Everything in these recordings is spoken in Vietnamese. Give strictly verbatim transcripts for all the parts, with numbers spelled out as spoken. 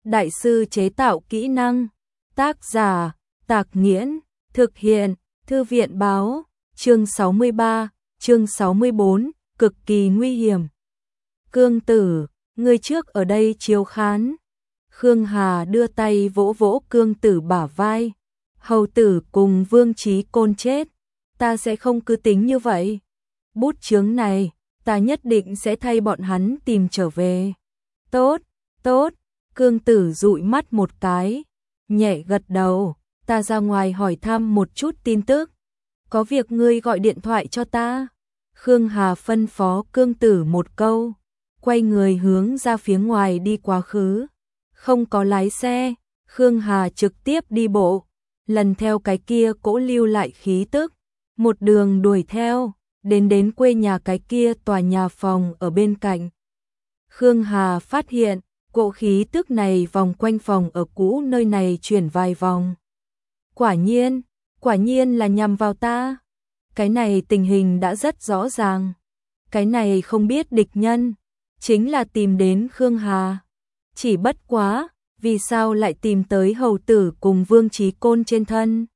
đại sư chế tạo kỹ năng. Tác giả, Tạc Nghiễn, thực hiện, Thư viện báo, chương sáu mươi ba, chương sáu mươi bốn, cực kỳ nguy hiểm. Cương Tử, người trước ở đây chiếu khán. Khương Hà đưa tay vỗ vỗ Cương Tử bả vai. Hầu tử cùng Vương Chí Côn chết, ta sẽ không cứ tính như vậy. Bút chướng này, ta nhất định sẽ thay bọn hắn tìm trở về. Tốt, tốt, Cương Tử dụi mắt một cái, nhẹ gật đầu, ta ra ngoài hỏi thăm một chút tin tức. Có việc ngươi gọi điện thoại cho ta. Khương Hà phân phó Cương Tử một câu, quay người hướng ra phía ngoài đi quá khứ. Không có lái xe, Khương Hà trực tiếp đi bộ, lần theo cái kia cỗ lưu lại khí tức, một đường đuổi theo, đến đến quê nhà cái kia tòa nhà phòng ở bên cạnh. Khương Hà phát hiện, cỗ khí tức này vòng quanh phòng ở cũ nơi này chuyển vài vòng. Quả nhiên, quả nhiên là nhằm vào ta. Cái này tình hình đã rất rõ ràng. Cái này không biết địch nhân, chính là tìm đến Khương Hà. Chỉ bất quá, vì sao lại tìm tới hầu tử cùng Vương Chí Côn trên thân?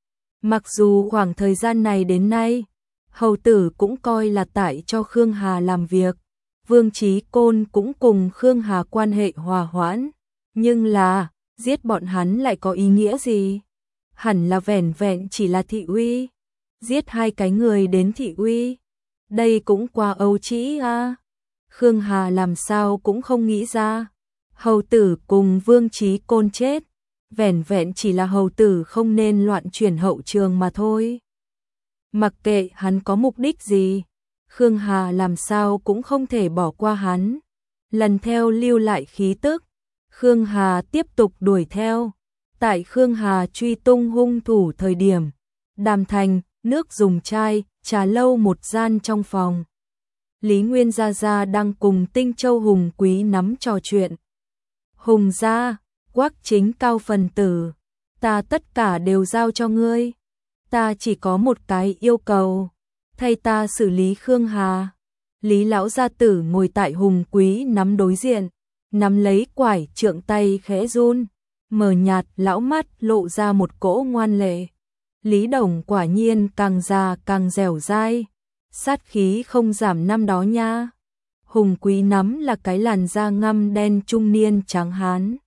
Mặc dù khoảng thời gian này đến nay, hầu tử cũng coi là tại cho Khương Hà làm việc, Vương Chí Côn cũng cùng Khương Hà quan hệ hòa hoãn, nhưng là, giết bọn hắn lại có ý nghĩa gì? Hẳn là vẻn vẹn chỉ là thị uy, giết hai cái người đến thị uy, đây cũng quá ấu trĩ à. Khương Hà làm sao cũng không nghĩ ra, hầu tử cùng Vương Chí Côn chết, vẻn vẹn chỉ là hầu tử không nên loạn chuyển hậu trường mà thôi. Mặc kệ hắn có mục đích gì, Khương Hà làm sao cũng không thể bỏ qua hắn. Lần theo lưu lại khí tức, Khương Hà tiếp tục đuổi theo. Tại Khương Hà truy tung hung thủ thời điểm, Đàm Thành, nước dùng chai, trà lâu một gian trong phòng. Lý Nguyên Gia Gia đang cùng Tinh Châu Hùng Quý nắm trò chuyện. Hùng gia, Quách Chính cao phần tử, ta tất cả đều giao cho ngươi. Ta chỉ có một cái yêu cầu, thay ta xử lý Khương Hà. Lý lão gia tử ngồi tại Hùng Quý nắm đối diện, nắm lấy quải trượng tay khẽ run, mờ nhạt lão mắt lộ ra một cỗ ngoan lệ. Lý Đồng quả nhiên càng già càng dẻo dai, sát khí không giảm năm đó nha. Hùng Quý nắm là cái làn da ngăm đen trung niên trắng hán.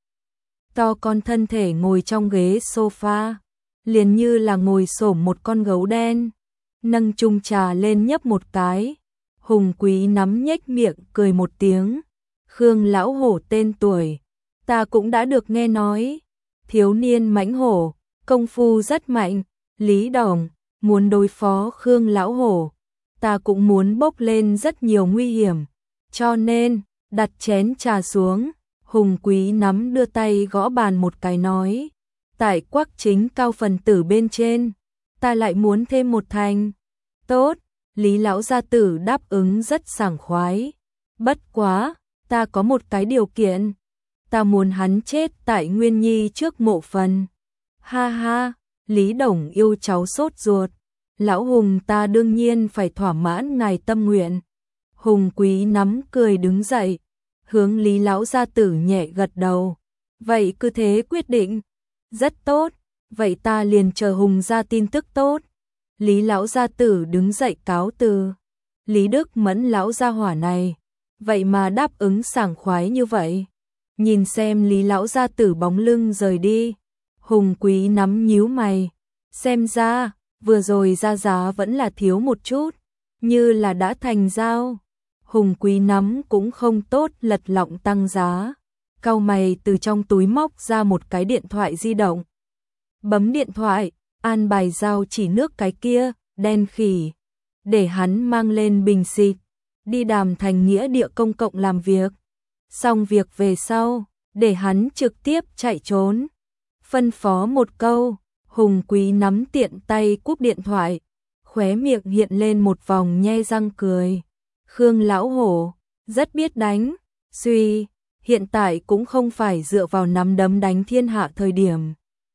To con thân thể ngồi trong ghế sofa, liền như là ngồi xổm một con gấu đen. Nâng chung trà lên nhấp một cái. Hùng Quý nắm nhếch miệng cười một tiếng. Khương lão hổ tên tuổi, ta cũng đã được nghe nói. Thiếu niên mãnh hổ, công phu rất mạnh. Lý Đồng, muốn đối phó Khương lão hổ, ta cũng muốn bốc lên rất nhiều nguy hiểm. Cho nên, đặt chén trà xuống, Hùng Quý nắm đưa tay gõ bàn một cái nói. Tại Quách Chính cao phần tử bên trên, ta lại muốn thêm một thành. Tốt, Lý lão gia tử đáp ứng rất sảng khoái. Bất quá, ta có một cái điều kiện. Ta muốn hắn chết tại Nguyên Nhi trước mộ phần. Ha ha, Lý Đồng yêu cháu sốt ruột. Lão Hùng ta đương nhiên phải thỏa mãn ngài tâm nguyện. Hùng Quý nắm cười đứng dậy, hướng Lý lão gia tử nhẹ gật đầu. Vậy cứ thế quyết định. Rất tốt, vậy ta liền chờ Hùng ra tin tức tốt. Lý lão gia tử đứng dậy cáo từ. Lý Đức Mẫn lão gia hỏa này, vậy mà đáp ứng sảng khoái như vậy. Nhìn xem Lý lão gia tử bóng lưng rời đi, Hùng Quý nắm nhíu mày. Xem ra, vừa rồi ra giá vẫn là thiếu một chút, như là đã thành giao. Hùng Quý nắm cũng không tốt lật lọng tăng giá. Cau mày từ trong túi móc ra một cái điện thoại di động. Bấm điện thoại, an bài giao chỉ nước cái kia, đen khỉ. Để hắn mang lên bình xịt, đi Đàm Thành nghĩa địa công cộng làm việc. Xong việc về sau, để hắn trực tiếp chạy trốn. Phân phó một câu, Hùng Quý nắm tiện tay cúp điện thoại, khóe miệng hiện lên một vòng nhe răng cười. Khương lão hổ, rất biết đánh, suy, hiện tại cũng không phải dựa vào nắm đấm đánh thiên hạ thời điểm.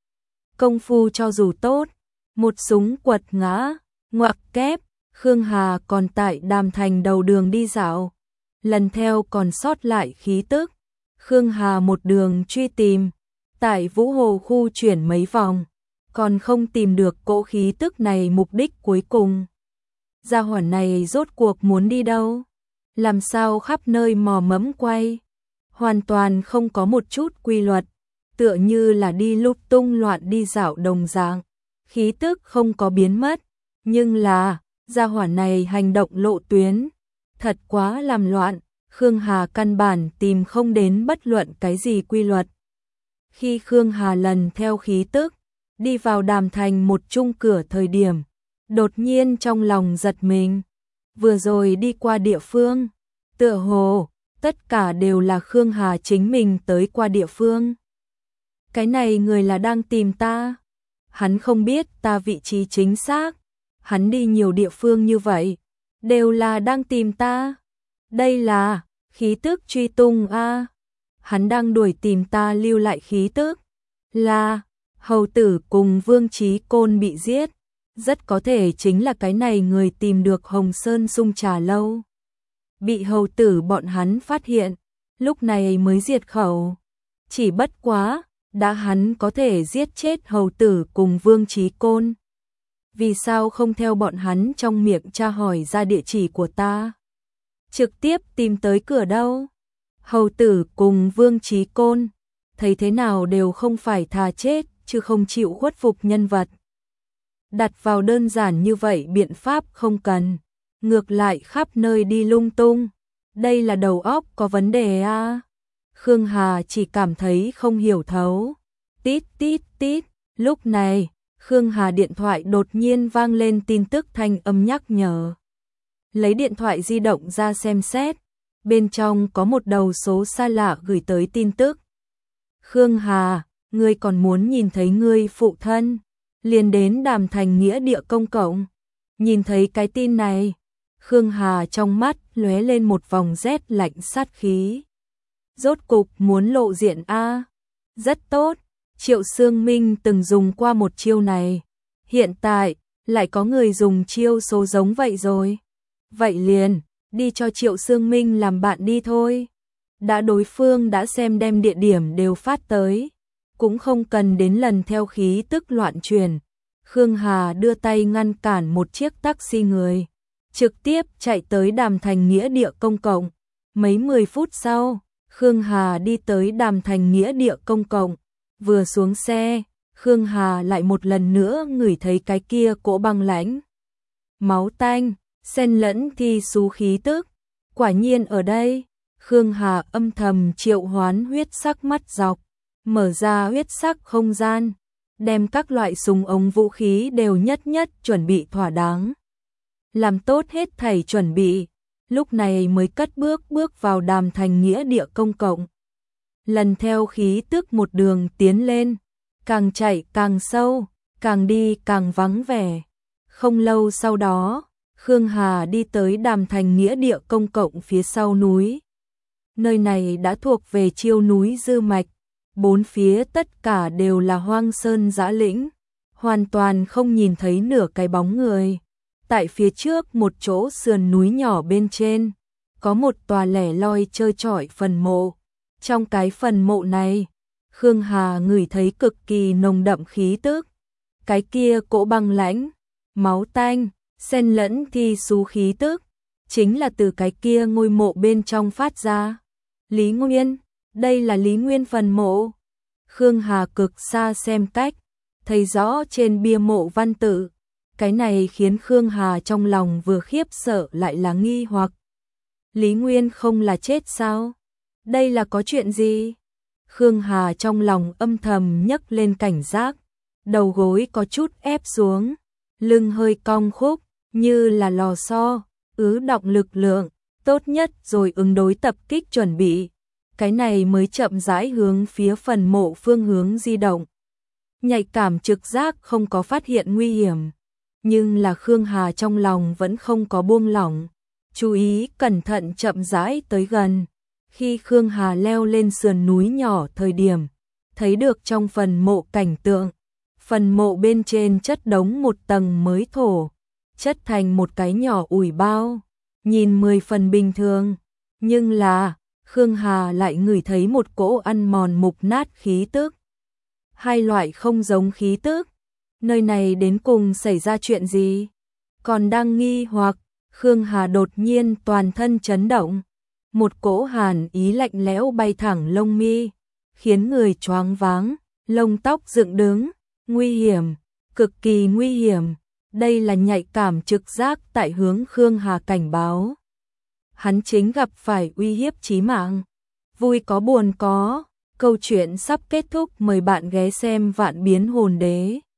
Công phu cho dù tốt, một súng quật ngã, ngoặc kép, Khương Hà còn tại Đàm Thành đầu đường đi dạo, lần theo còn sót lại khí tức. Khương Hà một đường truy tìm, tại Vũ Hồ khu chuyển mấy vòng, còn không tìm được cỗ khí tức này. Mục đích cuối cùng, gia hỏa này rốt cuộc muốn đi đâu? Làm sao khắp nơi mò mẫm quay, hoàn toàn không có một chút quy luật, tựa như là đi lung tung loạn đi dạo đồng dạng. Khí tức không có biến mất, nhưng là gia hỏa này hành động lộ tuyến thật quá làm loạn. Khương Hà căn bản tìm không đến bất luận cái gì quy luật. Khi Khương Hà lần theo khí tức đi vào Đàm Thành một chung cửa thời điểm, đột nhiên trong lòng giật mình. Vừa rồi đi qua địa phương, tựa hồ tất cả đều là Khương Hà chính mình tới qua địa phương. Cái này người là đang tìm ta. Hắn không biết ta vị trí chính xác. Hắn đi nhiều địa phương như vậy, đều là đang tìm ta. Đây là khí tức truy tung a. À. Hắn đang đuổi tìm ta lưu lại khí tức. Là hầu tử cùng Vương Chí Côn bị giết. Rất có thể chính là cái này người tìm được Hồng Sơn Dung Trà Lâu. Bị hầu tử bọn hắn phát hiện, lúc này mới diệt khẩu. Chỉ bất quá, đã hắn có thể giết chết hầu tử cùng Vương Chí Côn. Vì sao không theo bọn hắn trong miệng tra hỏi ra địa chỉ của ta? Trực tiếp tìm tới cửa đâu? Hầu tử cùng Vương Chí Côn, thấy thế nào đều không phải thà chết, chứ không chịu khuất phục nhân vật. Đặt vào đơn giản như vậy biện pháp không cần, ngược lại khắp nơi đi lung tung. Đây là đầu óc có vấn đề à? Khương Hà chỉ cảm thấy không hiểu thấu. Tít tít tít, lúc này, Khương Hà điện thoại đột nhiên vang lên tin tức thanh âm nhắc nhở. Lấy điện thoại di động ra xem xét, bên trong có một đầu số xa lạ gửi tới tin tức. Khương Hà, ngươi còn muốn nhìn thấy ngươi phụ thân, liền đến Đàm Thành nghĩa địa công cộng. Nhìn thấy cái tin này, Khương Hà trong mắt lóe lên một vòng rét lạnh sát khí. Rốt cục muốn lộ diện a. Rất tốt, Triệu Sương Minh từng dùng qua một chiêu này, hiện tại lại có người dùng chiêu số giống vậy rồi. Vậy liền, đi cho Triệu Sương Minh làm bạn đi thôi. Đã đối phương đã xem đem địa điểm đều phát tới, cũng không cần đến lần theo khí tức loạn truyền. Khương Hà đưa tay ngăn cản một chiếc taxi người, trực tiếp chạy tới Đàm Thành nghĩa địa công cộng. Mấy mười phút sau, Khương Hà đi tới Đàm Thành nghĩa địa công cộng. Vừa xuống xe, Khương Hà lại một lần nữa ngửi thấy cái kia cỗ băng lãnh, máu tanh, xen lẫn thi xú khí tức. Quả nhiên ở đây, Khương Hà âm thầm triệu hoán huyết sắc mắt dọc, mở ra huyết sắc không gian, đem các loại súng ống vũ khí đều nhất nhất chuẩn bị thỏa đáng. Làm tốt hết thảy chuẩn bị, lúc này mới cất bước bước vào Đàm Thành nghĩa địa công cộng. Lần theo khí tức một đường tiến lên, càng chạy càng sâu, càng đi càng vắng vẻ. Không lâu sau đó, Khương Hà đi tới Đàm Thành nghĩa địa công cộng phía sau núi. Nơi này đã thuộc về Chiêu núi Dư Mạch, bốn phía tất cả đều là hoang sơn dã lĩnh, hoàn toàn không nhìn thấy nửa cái bóng người. Tại phía trước một chỗ sườn núi nhỏ bên trên, có một tòa lẻ loi trơ trọi phần mộ. Trong cái phần mộ này, Khương Hà ngửi thấy cực kỳ nồng đậm khí tức. Cái kia cỗ băng lãnh, máu tanh, xen lẫn thi xú khí tức, chính là từ cái kia ngôi mộ bên trong phát ra. Lý Nguyên, đây là Lý Nguyên phần mộ. Khương Hà cực xa xem cách, thấy rõ trên bia mộ văn tự. Cái này khiến Khương Hà trong lòng vừa khiếp sợ lại là nghi hoặc. Lý Nguyên không là chết sao? Đây là có chuyện gì? Khương Hà trong lòng âm thầm nhấc lên cảnh giác, đầu gối có chút ép xuống, lưng hơi cong khúc, như là lò xo, ứ động lực lượng, tốt nhất rồi ứng đối tập kích chuẩn bị. Cái này mới chậm rãi hướng phía phần mộ phương hướng di động. Nhạy cảm trực giác không có phát hiện nguy hiểm, nhưng là Khương Hà trong lòng vẫn không có buông lỏng, chú ý cẩn thận chậm rãi tới gần. Khi Khương Hà leo lên sườn núi nhỏ thời điểm, thấy được trong phần mộ cảnh tượng, phần mộ bên trên chất đống một tầng mới thổ, chất thành một cái nhỏ ủi bao, nhìn mười phần bình thường, nhưng là Khương Hà lại ngửi thấy một cỗ ăn mòn mục nát khí tức. Hai loại không giống khí tức. Nơi này đến cùng xảy ra chuyện gì? Còn đang nghi hoặc, Khương Hà đột nhiên toàn thân chấn động. Một cỗ hàn ý lạnh lẽo bay thẳng lông mi, khiến người choáng váng, lông tóc dựng đứng. Nguy hiểm, cực kỳ nguy hiểm. Đây là nhạy cảm trực giác tại hướng Khương Hà cảnh báo. Hắn chính gặp phải uy hiếp chí mạng. Vui có buồn có, câu chuyện sắp kết thúc, mời bạn ghé xem Vạn Biến Hồn Đế.